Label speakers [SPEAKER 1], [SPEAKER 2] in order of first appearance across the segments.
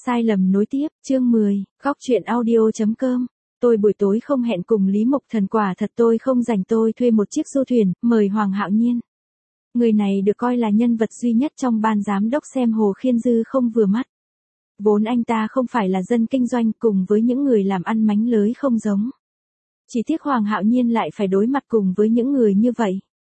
[SPEAKER 1] Sai lầm nối tiếp, chương 10, góc truyện audio.com. Tôi buổi tối không hẹn cùng Lý Mộc Thần, quả thật tôi không rảnh, tôi thuê một chiếc du thuyền, mời Hoàng Hạo Nhiên. Người này được coi là nhân vật duy nhất trong ban giám đốc xem Hồ Khiên Dư không vừa mắt. Vốn anh ta không phải là dân kinh doanh, cùng với những người làm ăn mánh lới không giống. Chỉ tiếc Hoàng Hạo Nhiên lại phải đối mặt cùng với những người như vậy.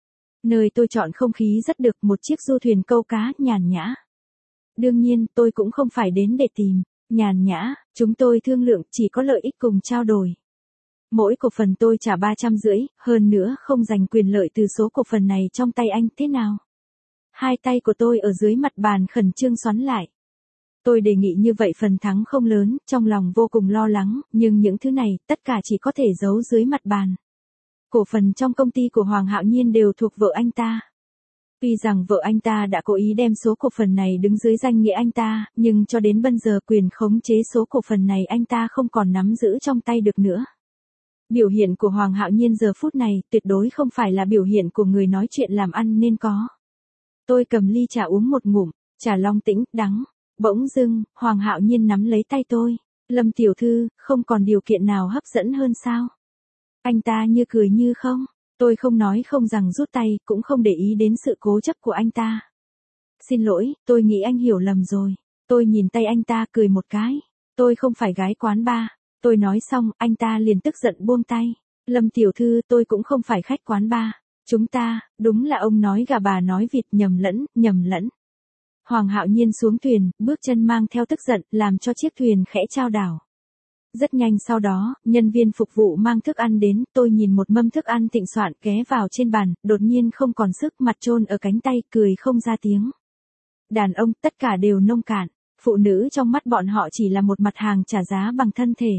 [SPEAKER 1] Nơi tôi chọn không khí rất được, một chiếc du thuyền câu cá, nhàn nhã. Đương nhiên, tôi cũng không phải đến để tìm, nhàn nhã, chúng tôi thương lượng, chỉ có lợi ích cùng trao đổi. Mỗi cổ phần tôi trả 350, hơn nữa không giành quyền lợi từ số cổ phần này trong tay anh, thế nào? Hai tay của tôi ở dưới mặt bàn khẩn trương xoắn lại. Tôi đề nghị như vậy phần thắng không lớn, trong lòng vô cùng lo lắng, nhưng những thứ này, tất cả chỉ có thể giấu dưới mặt bàn. Cổ phần trong công ty của Hoàng Hạo Nhiên đều thuộc vợ anh ta. Tuy rằng vợ anh ta đã cố ý đem số cổ phần này đứng dưới danh nghĩa anh ta, nhưng cho đến bây giờ quyền khống chế số cổ phần này anh ta không còn nắm giữ trong tay được nữa. Biểu hiện của Hoàng Hạo Nhiên giờ phút này tuyệt đối không phải là biểu hiện của người nói chuyện làm ăn nên có. Tôi cầm ly trà uống một ngụm, trà long tĩnh, đắng. Bỗng dưng, Hoàng Hạo Nhiên nắm lấy tay tôi. Lâm tiểu thư, không còn điều kiện nào hấp dẫn hơn sao? Anh ta như cười như không. Tôi không nói không rằng rút tay, cũng không để ý đến sự cố chấp của anh ta. Xin lỗi, tôi nghĩ anh hiểu lầm rồi. Tôi nhìn tay anh ta cười một cái. Tôi không phải gái quán bar. Tôi nói xong, anh ta liền tức giận buông tay. Lâm tiểu thư, tôi cũng không phải khách quán bar. Chúng ta, đúng là ông nói gà bà nói vịt, nhầm lẫn. Hoàng Hạo Nhiên xuống thuyền, bước chân mang theo tức giận, làm cho chiếc thuyền khẽ chao đảo. Rất nhanh sau đó, nhân viên phục vụ mang thức ăn đến, tôi nhìn một mâm thức ăn thịnh soạn ghé vào trên bàn, đột nhiên không còn sức, mặt chôn ở cánh tay, cười không ra tiếng. Đàn ông, tất cả đều nông cạn, phụ nữ trong mắt bọn họ chỉ là một mặt hàng trả giá bằng thân thể.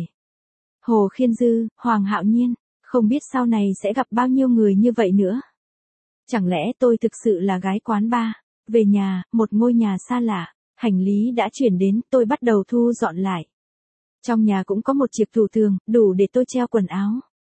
[SPEAKER 1] Hồ Khiên Dư, Hoàng Hạo Nhiên, không biết sau này sẽ gặp bao nhiêu người như vậy nữa. Chẳng lẽ tôi thực sự là gái quán bar? Về nhà, một ngôi nhà xa lạ, hành lý đã chuyển đến, tôi bắt đầu thu dọn lại. Trong nhà cũng có một chiếc tủ tường, đủ để tôi treo quần áo.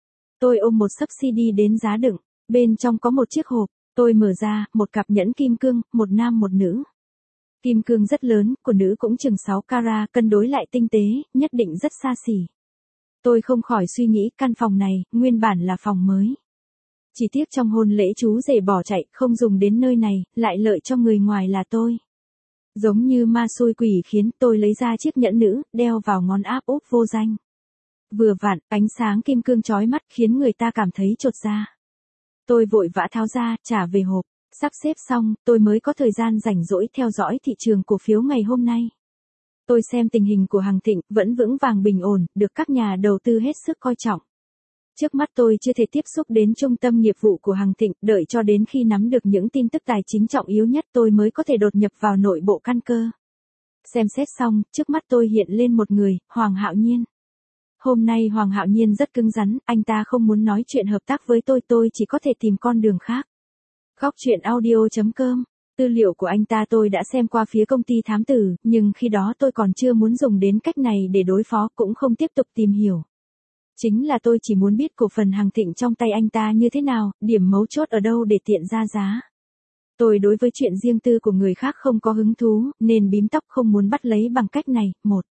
[SPEAKER 1] Tôi ôm một xấp CD đến giá đựng, bên trong có một chiếc hộp, tôi mở ra, một cặp nhẫn kim cương, một nam một nữ. Kim cương rất lớn, của nữ cũng chừng 6 carat, cân đối lại tinh tế, nhất định rất xa xỉ. Tôi không khỏi suy nghĩ, căn phòng này, nguyên bản là phòng mới. Chỉ tiếc trong hôn lễ chú rể bỏ chạy, không dùng đến nơi này, lại lợi cho người ngoài là tôi. Giống như ma xui quỷ khiến, tôi lấy ra chiếc nhẫn nữ, đeo vào ngón áp úp vô danh. Vừa vặn, ánh sáng kim cương chói mắt khiến người ta cảm thấy chột dạ. Tôi vội vã tháo ra, trả về hộp, sắp xếp xong, tôi mới có thời gian rảnh rỗi theo dõi thị trường cổ phiếu ngày hôm nay. Tôi xem tình hình của Hằng Thịnh, vẫn vững vàng bình ổn, được các nhà đầu tư hết sức coi trọng. Trước mắt tôi chưa thể tiếp xúc đến trung tâm nghiệp vụ của Hằng Thịnh, đợi cho đến khi nắm được những tin tức tài chính trọng yếu nhất tôi mới có thể đột nhập vào nội bộ căn cơ. Xem xét xong, trước mắt tôi hiện lên một người, Hoàng Hạo Nhiên. Hôm nay Hoàng Hạo Nhiên rất cứng rắn, anh ta không muốn nói chuyện hợp tác với tôi chỉ có thể tìm con đường khác. Góc truyện audio.com. Tư liệu của anh ta tôi đã xem qua phía công ty thám tử, nhưng khi đó tôi còn chưa muốn dùng đến cách này để đối phó, cũng không tiếp tục tìm hiểu. Chính là tôi chỉ muốn biết cổ phần Hằng Thịnh trong tay anh ta như thế nào, điểm mấu chốt ở đâu để tiện ra giá. Tôi đối với chuyện riêng tư của người khác không có hứng thú, nên bím tóc không muốn bắt lấy bằng cách này.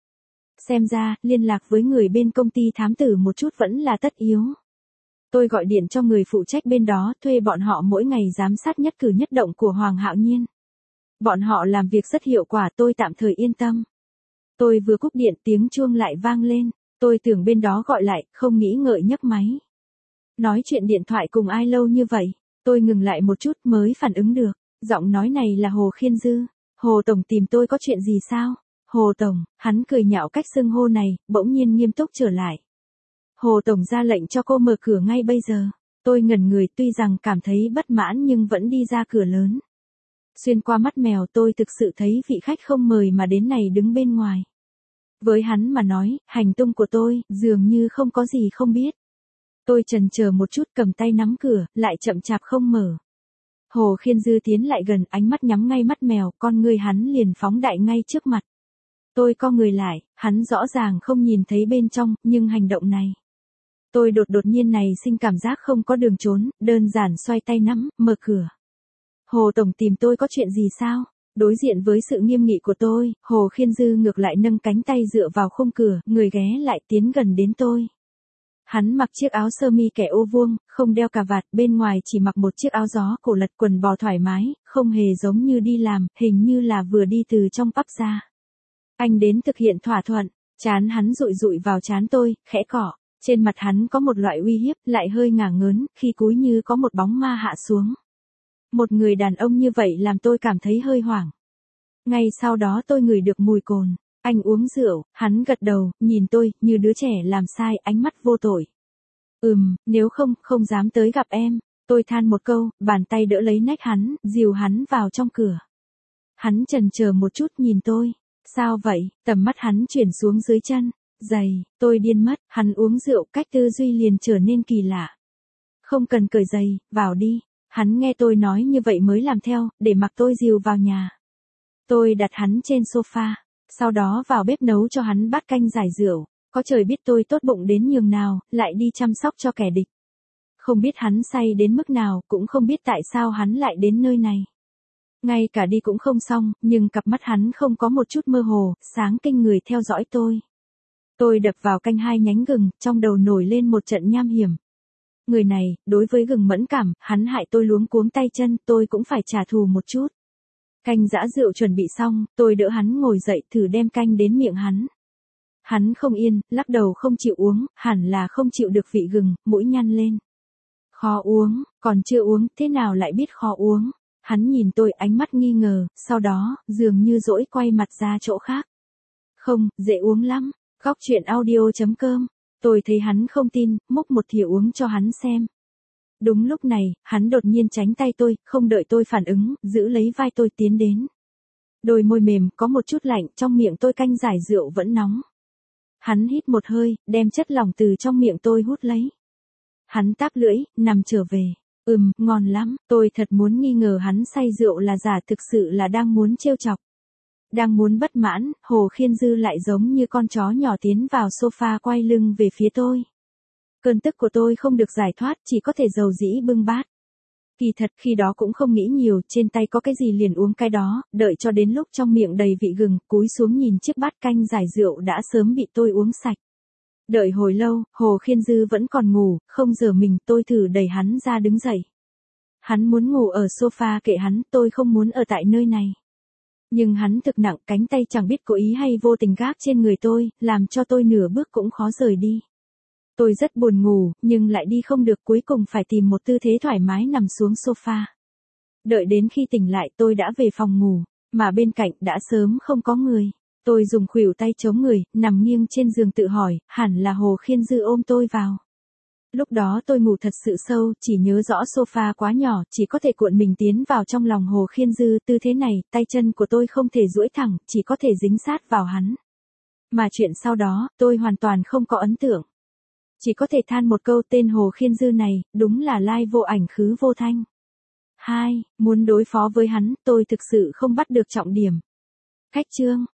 [SPEAKER 1] Xem ra, liên lạc với người bên công ty thám tử một chút vẫn là tất yếu. Tôi gọi điện cho người phụ trách bên đó, thuê bọn họ mỗi ngày giám sát nhất cử nhất động của Hoàng Hạo Nhiên. Bọn họ làm việc rất hiệu quả, tôi tạm thời yên tâm. Tôi vừa cúp điện, tiếng chuông lại vang lên. Tôi tưởng bên đó gọi lại, không nghĩ ngợi nhấc máy. Nói chuyện điện thoại cùng ai lâu như vậy? Tôi ngừng lại một chút mới phản ứng được. Giọng nói này là Hồ Khiên Dư. Hồ Tổng tìm tôi có chuyện gì sao? Hồ Tổng, hắn cười nhạo cách xưng hô này, bỗng nhiên nghiêm túc trở lại. Hồ Tổng ra lệnh cho cô mở cửa ngay bây giờ. Tôi ngẩn người, tuy rằng cảm thấy bất mãn nhưng vẫn đi ra cửa lớn. Xuyên qua mắt mèo tôi thực sự thấy vị khách không mời mà đến này đứng bên ngoài. Với hắn mà nói, hành tung của tôi, dường như không có gì không biết. Tôi chần chờ một chút, cầm tay nắm cửa, lại chậm chạp không mở. Hồ Khiên Dư tiến lại gần, ánh mắt nhắm ngay mắt mèo, con ngươi hắn liền phóng đại ngay trước mặt. Tôi co người lại, hắn rõ ràng không nhìn thấy bên trong, nhưng hành động này. Tôi đột nhiên này sinh cảm giác không có đường trốn, đơn giản xoay tay nắm, mở cửa. Hồ Tổng tìm tôi có chuyện gì sao? Đối diện với sự nghiêm nghị của tôi, Hồ Khiên Dư ngược lại nâng cánh tay dựa vào khung cửa, người ghé lại tiến gần đến tôi. Hắn mặc chiếc áo sơ mi kẻ ô vuông, không đeo cà vạt, bên ngoài chỉ mặc một chiếc áo gió cổ lật quần bò thoải mái, không hề giống như đi làm, hình như là vừa đi từ trong pub ra. Anh đến thực hiện thỏa thuận, trán hắn dụi dụi vào trán tôi, khẽ cọ. Trên mặt hắn có một loại uy hiếp, lại hơi ngả ngớn, khi cúi như có một bóng ma hạ xuống. Một người đàn ông như vậy làm tôi cảm thấy hơi hoảng. Ngay sau đó tôi ngửi được mùi cồn. Anh uống rượu, hắn gật đầu, nhìn tôi, như đứa trẻ làm sai, ánh mắt vô tội. Nếu không, không dám tới gặp em. Tôi than một câu, bàn tay đỡ lấy nách hắn, dìu hắn vào trong cửa. Hắn chần chờ một chút nhìn tôi. Sao vậy? Tầm mắt hắn chuyển xuống dưới chân. Giày, tôi điên mất, hắn uống rượu, cách tư duy liền trở nên kỳ lạ. Không cần cởi giày, vào đi. Hắn nghe tôi nói như vậy mới làm theo, để mặc tôi dìu vào nhà. Tôi đặt hắn trên sofa, sau đó vào bếp nấu cho hắn bát canh giải rượu. Có trời biết tôi tốt bụng đến nhường nào, lại đi chăm sóc cho kẻ địch. Không biết hắn say đến mức nào, cũng không biết tại sao hắn lại đến nơi này. Ngay cả đi cũng không xong, nhưng cặp mắt hắn không có một chút mơ hồ, sáng kinh người theo dõi tôi. Tôi đập vào canh 2 nhánh gừng, trong đầu nổi lên một trận nham hiểm. Người này, đối với gừng mẫn cảm, hắn hại tôi luống cuống tay chân, tôi cũng phải trả thù một chút. Canh giã rượu chuẩn bị xong, tôi đỡ hắn ngồi dậy thử đem canh đến miệng hắn. Hắn không yên, lắc đầu không chịu uống, hẳn là không chịu được vị gừng, mũi nhăn lên. Khó uống, còn chưa uống, thế nào lại biết khó uống? Hắn nhìn tôi ánh mắt nghi ngờ, sau đó, dường như dỗi quay mặt ra chỗ khác. Không, dễ uống lắm. Góc chuyện audio.com. Tôi thấy hắn không tin, múc một thìa uống cho hắn xem. Đúng lúc này, hắn đột nhiên tránh tay tôi, không đợi tôi phản ứng, giữ lấy vai tôi tiến đến. Đôi môi mềm, có một chút lạnh, trong miệng tôi canh giải rượu vẫn nóng. Hắn hít một hơi, đem chất lỏng từ trong miệng tôi hút lấy. Hắn táp lưỡi, nằm trở về. Ngon lắm, tôi thật muốn nghi ngờ hắn say rượu là giả, thực sự là đang muốn trêu chọc. Đang muốn bất mãn, Hồ Khiên Dư lại giống như con chó nhỏ tiến vào sofa quay lưng về phía tôi. Cơn tức của tôi không được giải thoát, chỉ có thể dầu dĩ bưng bát. Kỳ thật khi đó cũng không nghĩ nhiều, trên tay có cái gì liền uống cái đó, đợi cho đến lúc trong miệng đầy vị gừng, cúi xuống nhìn chiếc bát canh giải rượu đã sớm bị tôi uống sạch. Đợi hồi lâu, Hồ Khiên Dư vẫn còn ngủ, không giở mình, tôi thử đẩy hắn ra đứng dậy. Hắn muốn ngủ ở sofa, kệ hắn, tôi không muốn ở tại nơi này. Nhưng hắn thực nặng, cánh tay chẳng biết cố ý hay vô tình gác trên người tôi, làm cho tôi nửa bước cũng khó rời đi. Tôi rất buồn ngủ, nhưng lại đi không được, cuối cùng phải tìm một tư thế thoải mái nằm xuống sofa. Đợi đến khi tỉnh lại tôi đã về phòng ngủ, mà bên cạnh đã sớm không có người. Tôi dùng khuỷu tay chống người, nằm nghiêng trên giường tự hỏi, hẳn là Hồ Khiên Dư ôm tôi vào. Lúc đó tôi ngủ thật sự sâu, chỉ nhớ rõ sofa quá nhỏ, chỉ có thể cuộn mình tiến vào trong lòng Hồ Khiên Dư, tư thế này, tay chân của tôi không thể duỗi thẳng, chỉ có thể dính sát vào hắn. Mà chuyện sau đó, tôi hoàn toàn không có ấn tượng. Chỉ có thể than một câu, tên Hồ Khiên Dư này, đúng là lai vô ảnh khứ vô thanh. 2. Muốn đối phó với hắn, tôi thực sự không bắt được trọng điểm. Khách chương.